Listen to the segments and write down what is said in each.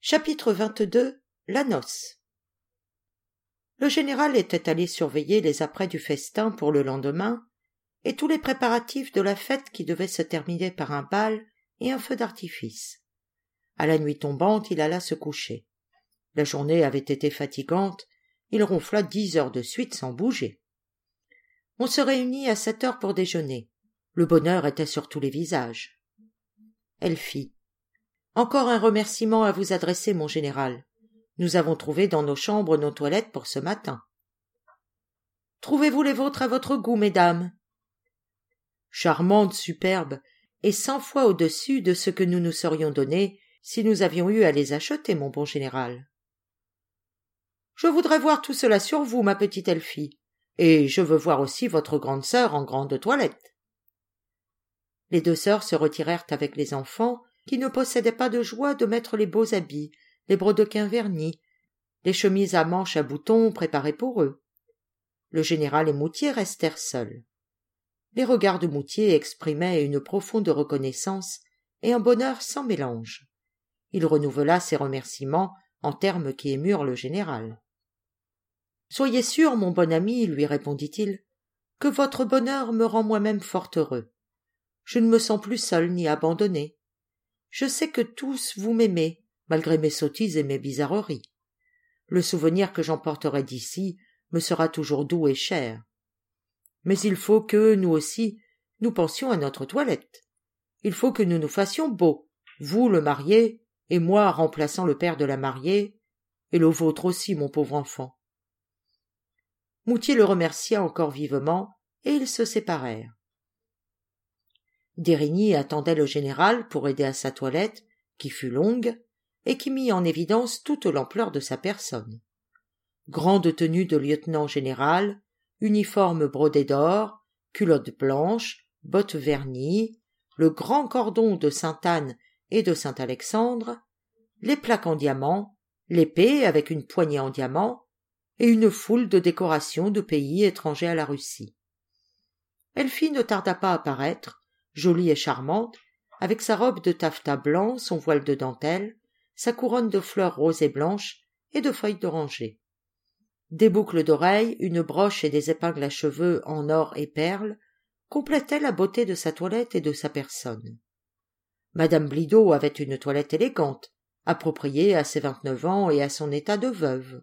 Chapitre 22. La noce. Le général était allé surveiller les apprêts du festin pour le lendemain et tous les préparatifs de la fête qui devait se terminer par un bal et un feu d'artifice. À la nuit tombante, il alla se coucher. La journée avait été fatigante, il ronfla 10 heures de suite sans bouger. On se réunit à 7 heures pour déjeuner. Le bonheur était sur tous les visages. Elfie. Encore un remerciement à vous adresser, mon général. Nous avons trouvé dans nos chambres nos toilettes pour ce matin. Trouvez-vous les vôtres à votre goût, mesdames? Charmantes, superbes, et 100 fois au-dessus de ce que nous nous serions donné si nous avions eu à les acheter, mon bon général. Je voudrais voir tout cela sur vous, ma petite Elfie, et je veux voir aussi votre grande sœur en grande toilette. Les 2 sœurs se retirèrent avec les enfants, qui ne possédaient pas de joie de mettre les beaux habits, les brodequins vernis, les chemises à manches à boutons préparées pour eux. Le général et Moutier restèrent seuls. Les regards de Moutier exprimaient une profonde reconnaissance et un bonheur sans mélange. Il renouvela ses remerciements en termes qui émurent le général. « Soyez sûr, mon bon ami, lui répondit-il, que votre bonheur me rend moi-même fort heureux. Je ne me sens plus seul ni abandonné. Je sais que tous vous m'aimez, malgré mes sottises et mes bizarreries. Le souvenir que j'emporterai d'ici me sera toujours doux et cher. Mais il faut que, nous aussi, nous pensions à notre toilette. Il faut que nous nous fassions beaux, vous le marié, et moi remplaçant le père de la mariée, et le vôtre aussi, mon pauvre enfant. » Moutier le remercia encore vivement, et ils se séparèrent. D'Érigny attendait le général pour aider à sa toilette, qui fut longue, et qui mit en évidence toute l'ampleur de sa personne. Grande tenue de lieutenant général, uniforme brodé d'or, culotte blanche, bottes vernies, le grand cordon de Sainte-Anne et de Saint-Alexandre, les plaques en diamant, l'épée avec une poignée en diamant, et une foule de décorations de pays étrangers à la Russie. Elfie ne tarda pas à paraître, jolie et charmante, avec sa robe de taffetas blanc, son voile de dentelle, sa couronne de fleurs roses et blanches et de feuilles d'oranger. Des boucles d'oreilles, une broche et des épingles à cheveux en or et perles complétaient la beauté de sa toilette et de sa personne. Madame Blido avait une toilette élégante, appropriée à ses 29 ans et à son état de veuve.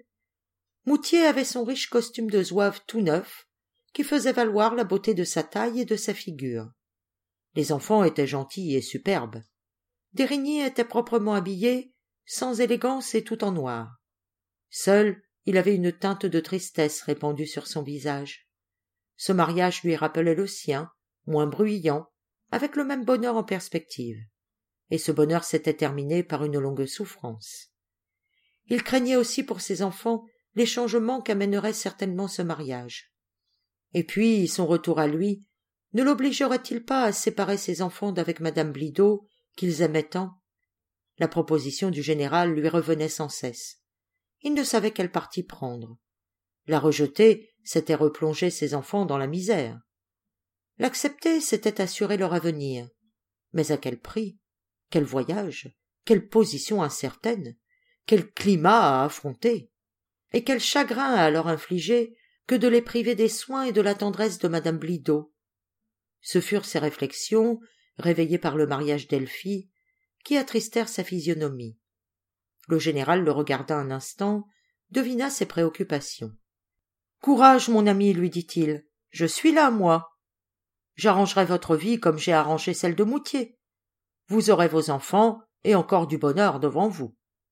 Moutier avait son riche costume de zouave tout neuf, qui faisait valoir la beauté de sa taille et de sa figure. Les enfants étaient gentils et superbes. D'Érigny était proprement habillé, sans élégance et tout en noir. Seul, il avait une teinte de tristesse répandue sur son visage. Ce mariage lui rappelait le sien, moins bruyant, avec le même bonheur en perspective. Et ce bonheur s'était terminé par une longue souffrance. Il craignait aussi pour ses enfants les changements qu'amènerait certainement ce mariage. Et puis, son retour à lui, ne l'obligerait-il pas à séparer ses enfants d'avec madame Blido, qu'ils aimaient tant? La proposition du général lui revenait sans cesse. Il ne savait quel parti prendre. La rejeter, c'était replonger ses enfants dans la misère. L'accepter, c'était assurer leur avenir. Mais à quel prix? Quel voyage? Quelle position incertaine? Quel climat à affronter? Et quel chagrin à leur infliger que de les priver des soins et de la tendresse de madame Blido? Ce furent ces réflexions, réveillées par le mariage d'Elfie, qui attristèrent sa physionomie. Le général le regarda un instant, devina ses préoccupations. « Courage, mon ami, lui dit-il, je suis là, moi. J'arrangerai votre vie comme j'ai arrangé celle de Moutier. Vous aurez vos enfants et encore du bonheur devant vous. »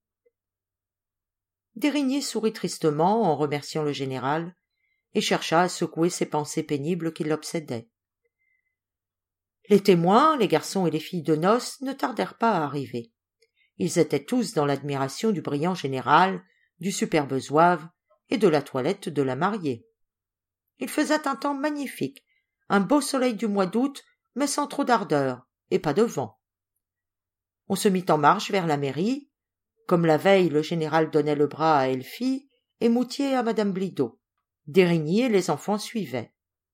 D'Érigny sourit tristement en remerciant le général et chercha à secouer ces pensées pénibles qui l'obsédaient. Les témoins, les garçons et les filles de noces, ne tardèrent pas à arriver. Ils étaient tous dans l'admiration du brillant général, du superbe zouave et de la toilette de la mariée. Il faisait un temps magnifique, un beau soleil du mois d'août, mais sans trop d'ardeur, et pas de vent. On se mit en marche vers la mairie. Comme la veille, le général donnait le bras à Elfie et Moutier à madame Blido. D'Érigny et les enfants suivaient.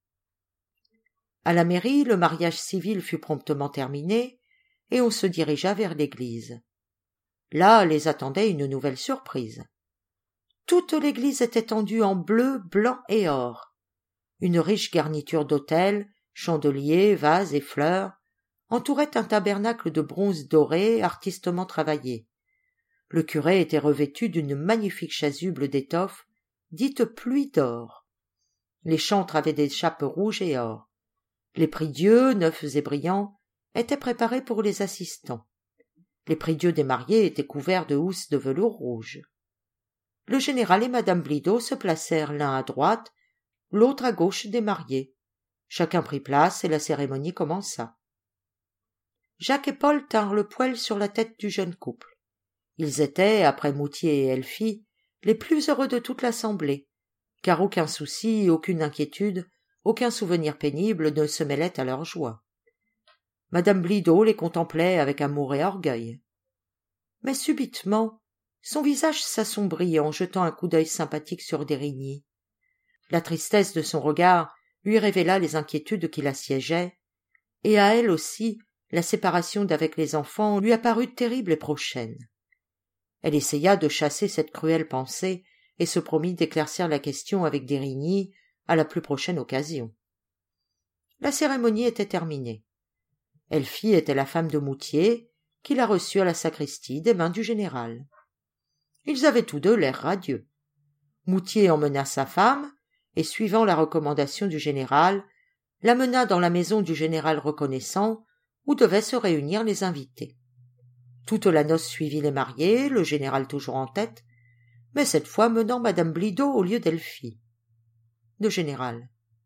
À la mairie, le mariage civil fut promptement terminé, et on se dirigea vers l'église. Là les attendait une nouvelle surprise. Toute l'église était tendue en bleu, blanc et or. Une riche garniture d'autel, chandeliers, vases et fleurs entourait un tabernacle de bronze doré artistement travaillé. Le curé était revêtu d'une magnifique chasuble d'étoffe, dite pluie d'or. Les chantres avaient des chapes rouges et or. Les prie-dieux, neufs et brillants, étaient préparés pour les assistants. Les prie-dieux des mariés étaient couverts de housses de velours rouge. Le général et madame Blido se placèrent l'un à droite, l'autre à gauche des mariés. Chacun prit place et la cérémonie commença. Jacques et Paul tinrent le poêle sur la tête du jeune couple. Ils étaient, après Moutier et Elfie, les plus heureux de toute l'assemblée, car aucun souci, aucune inquiétude, aucun souvenir pénible ne se mêlait à leur joie. Madame Blido les contemplait avec amour et orgueil. Mais subitement, son visage s'assombrit en jetant un coup d'œil sympathique sur D'Érigny. La tristesse de son regard lui révéla les inquiétudes qui l'assiégeaient, et à elle aussi la séparation d'avec les enfants lui apparut terrible et prochaine. Elle essaya de chasser cette cruelle pensée et se promit d'éclaircir la question avec D'Érigny à la plus prochaine occasion. La cérémonie était terminée. Elfie était la femme de Moutier, qui la reçut à la sacristie des mains du général. Ils avaient tous deux l'air radieux. Moutier emmena sa femme, et suivant la recommandation du général, l'amena dans la maison du général reconnaissant, où devaient se réunir les invités. Toute la noce suivit les mariés, le général toujours en tête, mais cette fois menant madame Blido au lieu d'Elfie. Le général.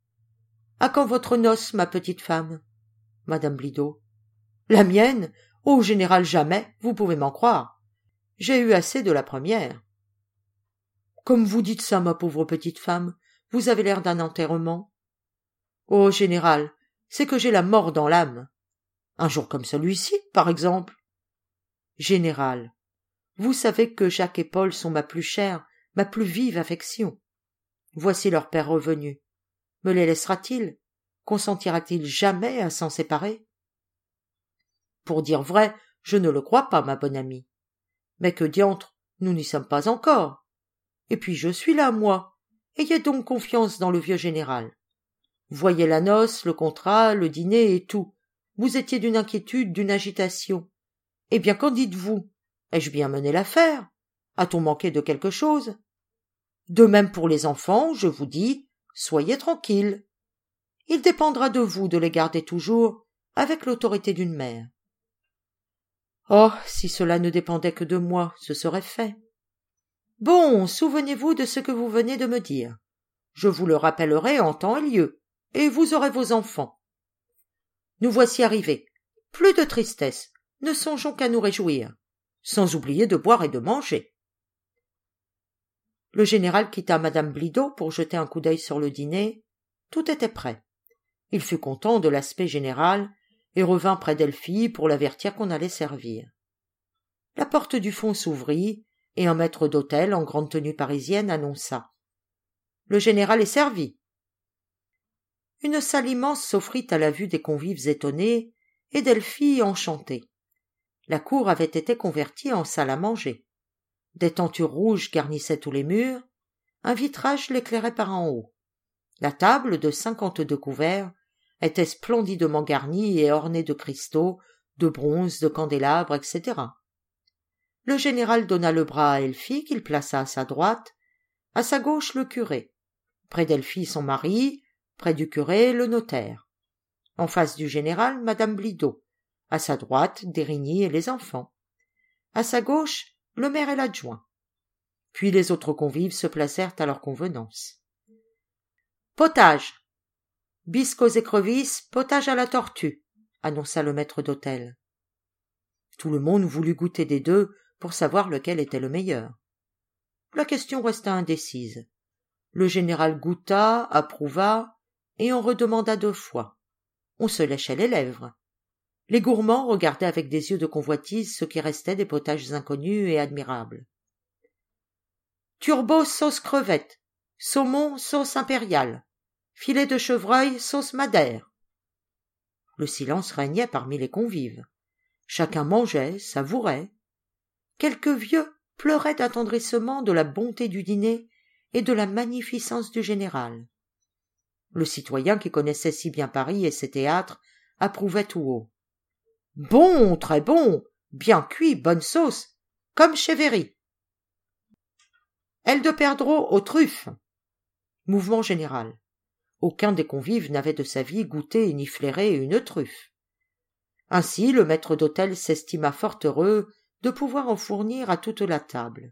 « À quand votre noce, ma petite femme ?» Madame Blido. « La mienne ? Ô général, jamais, vous pouvez m'en croire. J'ai eu assez de la première. »« Comme vous dites ça, ma pauvre petite femme, vous avez l'air d'un enterrement. »« Ô général, c'est que j'ai la mort dans l'âme. Un jour comme celui-ci, par exemple. »« Général, vous savez que Jacques et Paul sont ma plus chère, ma plus vive affection. Voici leur père revenu. Me les laissera-t-il? Consentira-t-il jamais à s'en séparer? Pour dire vrai, je ne le crois pas, ma bonne amie. Mais que diantre, nous n'y sommes pas encore. Et puis je suis là, moi. Ayez donc confiance dans le vieux général. Voyez la noce, le contrat, le dîner et tout. Vous étiez d'une inquiétude, d'une agitation. Eh bien, qu'en dites-vous? Ai-je bien mené l'affaire? A-t-on manqué de quelque chose? De même pour les enfants, je vous dis, soyez tranquilles. Il dépendra de vous de les garder toujours avec l'autorité d'une mère. Oh, si cela ne dépendait que de moi, ce serait fait. Bon, souvenez-vous de ce que vous venez de me dire. Je vous le rappellerai en temps et lieu, et vous aurez vos enfants. Nous voici arrivés. Plus de tristesse, ne songeons qu'à nous réjouir, sans oublier de boire et de manger. Le général quitta madame Blido pour jeter un coup d'œil sur le dîner. Tout était prêt. Il fut content de l'aspect général et revint près d'Elfie pour l'avertir qu'on allait servir. La porte du fond s'ouvrit et un maître d'hôtel en grande tenue parisienne annonça: « Le général est servi. » Une salle immense s'offrit à la vue des convives étonnés et d'Elfie enchantée. La cour avait été convertie en salle à manger. Des tentures rouges garnissaient tous les murs, un vitrage l'éclairait par en haut. La table, de 52 couverts, était splendidement garnie et ornée de cristaux, de bronze, de candélabres, etc. Le général donna le bras à Elfie, qu'il plaça à sa droite, à sa gauche le curé, près d'Elfie son mari, près du curé le notaire, en face du général madame Blido, à sa droite D'Érigny et les enfants, à sa gauche le maire et l'adjoint. Puis les autres convives se placèrent à leur convenance. Potage. Bisques aux écrevisses, potage à la tortue, annonça le maître d'hôtel. Tout le monde voulut goûter des deux pour savoir lequel était le meilleur. La question resta indécise. Le général goûta, approuva, et en redemanda 2 fois. On se léchait les lèvres. Les gourmands regardaient avec des yeux de convoitise ce qui restait des potages inconnus et admirables. Turbo sauce crevette, saumon sauce impériale, filet de chevreuil sauce madère. Le silence régnait parmi les convives. Chacun mangeait, savourait. quelques vieux pleuraient d'attendrissement de la bonté du dîner et de la magnificence du général. Le citoyen qui connaissait si bien Paris et ses théâtres approuvait tout haut. « Bon, très bon, bien cuit, bonne sauce, comme chez Véry. »« Aile de perdreau aux truffes !» Mouvement général. Aucun des convives n'avait de sa vie goûté ni flairé une truffe. Ainsi le maître d'hôtel s'estima fort heureux de pouvoir en fournir à toute la table.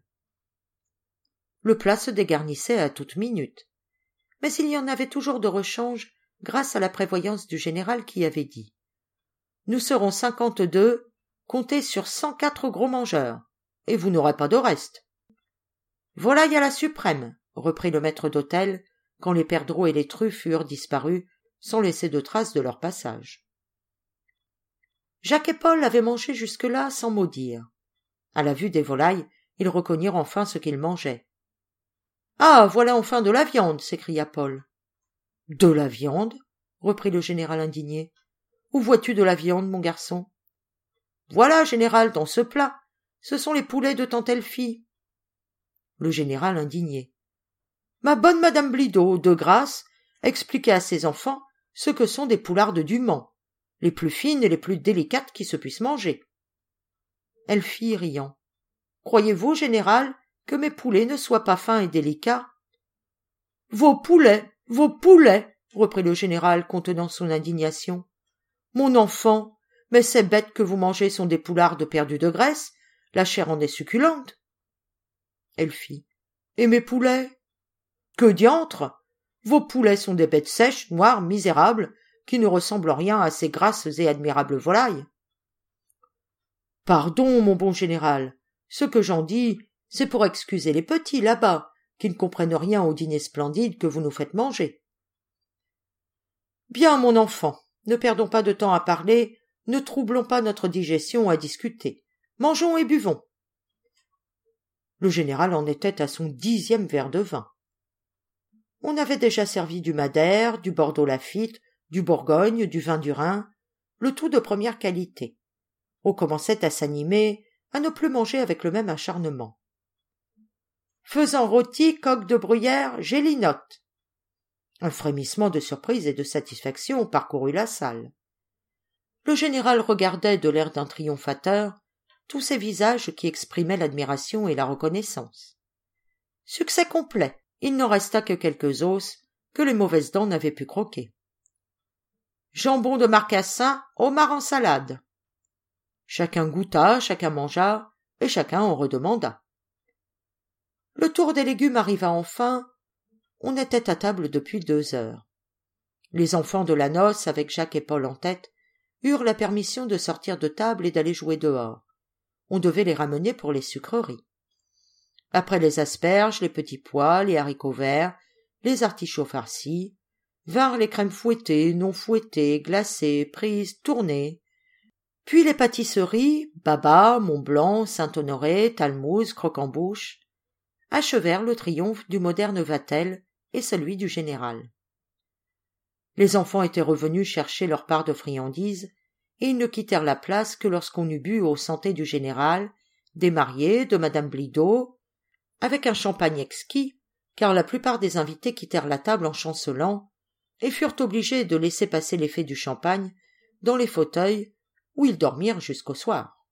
Le plat se dégarnissait à toute minute, mais il y en avait toujours de rechange grâce à la prévoyance du général qui avait dit « Nous serons 52, comptez sur 104 gros mangeurs, et vous n'aurez pas de reste. »« Volaille à la suprême, » reprit le maître d'hôtel, quand les perdreaux et les truffes eurent disparu sans laisser de traces de leur passage. Jacques et Paul avaient mangé jusque-là sans mot dire. À la vue des volailles, ils reconnurent enfin ce qu'ils mangeaient. « Ah, voilà enfin de la viande !» s'écria Paul. « De la viande ?» reprit le général indigné. « Où vois-tu de la viande, mon garçon ?»« Voilà, général, dans ce plat. Ce sont les poulets de tante Elfie. » Le général indigné. « Ma bonne madame Blideau, de grâce, expliquez à ses enfants ce que sont des poulardes du Mans, les plus fines et les plus délicates qui se puissent manger. » Elfie riant. « Croyez-vous, général, que mes poulets ne soient pas fins et délicats ?»« Vos poulets, reprit le général contenant son indignation. « Mon enfant, mais ces bêtes que vous mangez sont des poulardes perdues de graisse, la chair en est succulente. » Elfie. « Et mes poulets ? » « Que diantre ! Vos poulets sont des bêtes sèches, noires, misérables, qui ne ressemblent en rien à ces grasses et admirables volailles. »« Pardon, mon bon général, ce que j'en dis, c'est pour excuser les petits là-bas, qui ne comprennent rien au dîner splendide que vous nous faites manger. »« Bien, mon enfant, ne perdons pas de temps à parler, ne troublons pas notre digestion à discuter. Mangeons et buvons. » Le général en était à son 10e verre de vin. On avait déjà servi du Madère, du Bordeaux Lafitte, du Bourgogne, du vin du Rhin, le tout de première qualité. On commençait à s'animer, à ne plus manger avec le même acharnement. Faisant rôti, coque de bruyère, gélinotte. Un frémissement de surprise et de satisfaction parcourut la salle. Le général regardait de l'air d'un triomphateur tous ces visages qui exprimaient l'admiration et la reconnaissance. Succès complet. Il n'en resta que quelques os que les mauvaises dents n'avaient pu croquer. Jambon de marcassin, homard en salade. Chacun goûta, chacun mangea, et chacun en redemanda. Le tour des légumes arriva enfin. On était à table depuis 2 heures. Les enfants de la noce, avec Jacques et Paul en tête, eurent la permission de sortir de table et d'aller jouer dehors. On devait les ramener pour les sucreries. Après les asperges, les petits pois, les haricots verts, les artichauts farcis, vinrent les crèmes fouettées, non fouettées, glacées, prises, tournées, puis les pâtisseries, Baba, Mont-Blanc, Saint-Honoré, Talmouze, Croquembouche, achevèrent le triomphe du moderne Vatel et celui du général. Les enfants étaient revenus chercher leur part de friandises, et ils ne quittèrent la place que lorsqu'on eut bu aux santés du général, des mariés, de madame Blideau, avec un champagne exquis, car la plupart des invités quittèrent la table en chancelant et furent obligés de laisser passer l'effet du champagne dans les fauteuils où ils dormirent jusqu'au soir.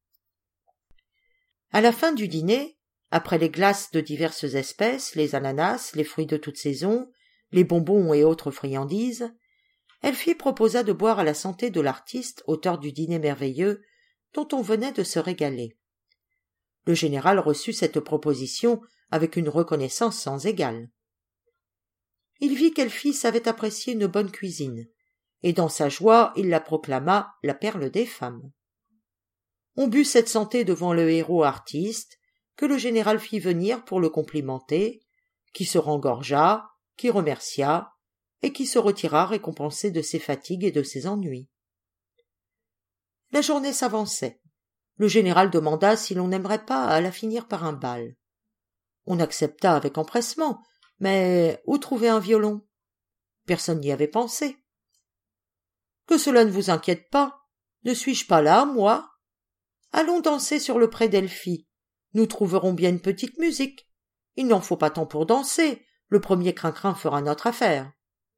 À la fin du dîner, après les glaces de diverses espèces, les ananas, les fruits de toute saison, les bonbons et autres friandises, Elfie proposa de boire à la santé de l'artiste, auteur du dîner merveilleux, dont on venait de se régaler. Le général reçut cette proposition avec une reconnaissance sans égale. Il vit qu'Elfie savait apprécier une bonne cuisine, et dans sa joie il la proclama la perle des femmes. On but cette santé devant le héros artiste, que le général fit venir pour le complimenter, qui se rengorgea, qui remercia, et qui se retira récompensé de ses fatigues et de ses ennuis. La journée s'avançait. Le général demanda si l'on n'aimerait pas à la finir par un bal. On accepta avec empressement, mais où trouver un violon? Personne n'y avait pensé. Que cela ne vous inquiète pas. Ne suis-je pas là, moi? Allons danser sur le pré d'Elfie. Nous trouverons bien une petite musique. Il n'en faut pas tant pour danser. Le premier crin-crin fera notre affaire. »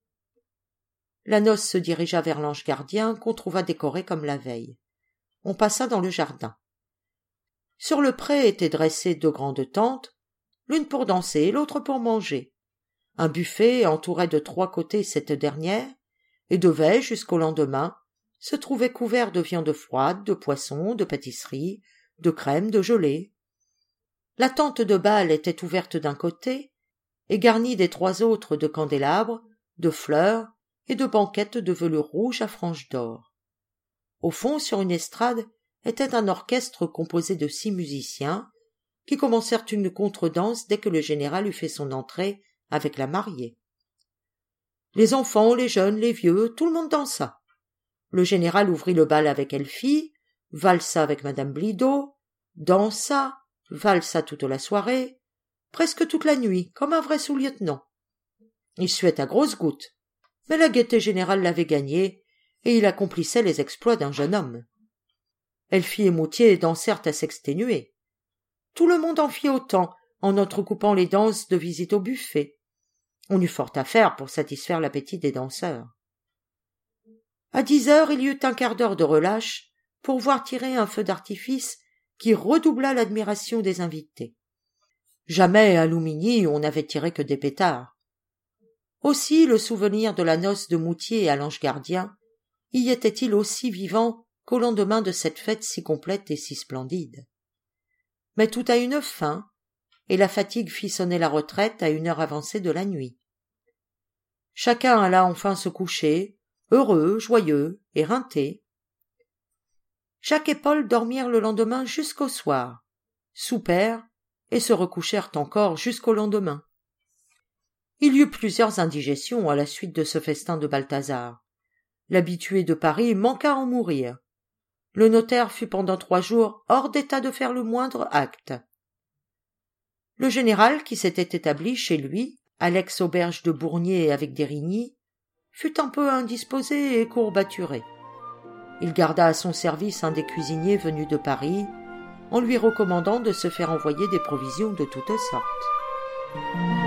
La noce se dirigea vers l'ange gardien qu'on trouva décoré comme la veille. On passa dans le jardin. Sur le pré étaient dressées 2 grandes tentes, l'une pour danser et l'autre pour manger. Un buffet entourait de 3 côtés cette dernière, et devait, jusqu'au lendemain, se trouver couvert de viande froide, de poissons, de pâtisseries, de crème, de gelée. La tente de bal était ouverte d'un côté, et garnie des 3 autres de candélabres, de fleurs et de banquettes de velours rouge à franges d'or. Au fond, sur une estrade, était un orchestre composé de 6 musiciens, qui commencèrent une contredanse dès que le général eut fait son entrée avec la mariée. Les enfants, les jeunes, les vieux, tout le monde dansa. Le général ouvrit le bal avec Elfie, valsa avec madame Blido, dansa, valsa toute la soirée, presque toute la nuit, comme un vrai sous-lieutenant. Il suait à grosses gouttes, mais la gaieté générale l'avait gagné, et il accomplissait les exploits d'un jeune homme. Elfie et Moutier dansèrent à s'exténuer. Tout le monde en fit autant, en entrecoupant les danses de visite au buffet. On eut fort à faire pour satisfaire l'appétit des danseurs. À 10 heures, il y eut un quart d'heure de relâche pour voir tirer un feu d'artifice qui redoubla l'admiration des invités. Jamais à Loumigny on n'avait tiré que des pétards. Aussi le souvenir de la noce de Moutier à l'ange gardien y était-il aussi vivant qu'au lendemain de cette fête si complète et si splendide. Mais tout a une fin, et la fatigue fit sonner la retraite à une heure avancée de la nuit. Chacun alla enfin se coucher, heureux, joyeux, éreinté. Jacques et Paul dormirent le lendemain jusqu'au soir, soupèrent et se recouchèrent encore jusqu'au lendemain. Il y eut plusieurs indigestions à la suite de ce festin de Balthazar. L'habitué de Paris manqua en mourir. Le notaire fut pendant 3 jours hors d'état de faire le moindre acte. Le général, qui s'était établi chez lui, à l'ex-auberge de Bournier avec Dérigny, fut un peu indisposé et courbaturé. Il garda à son service un des cuisiniers venus de Paris, en lui recommandant de se faire envoyer des provisions de toutes sortes.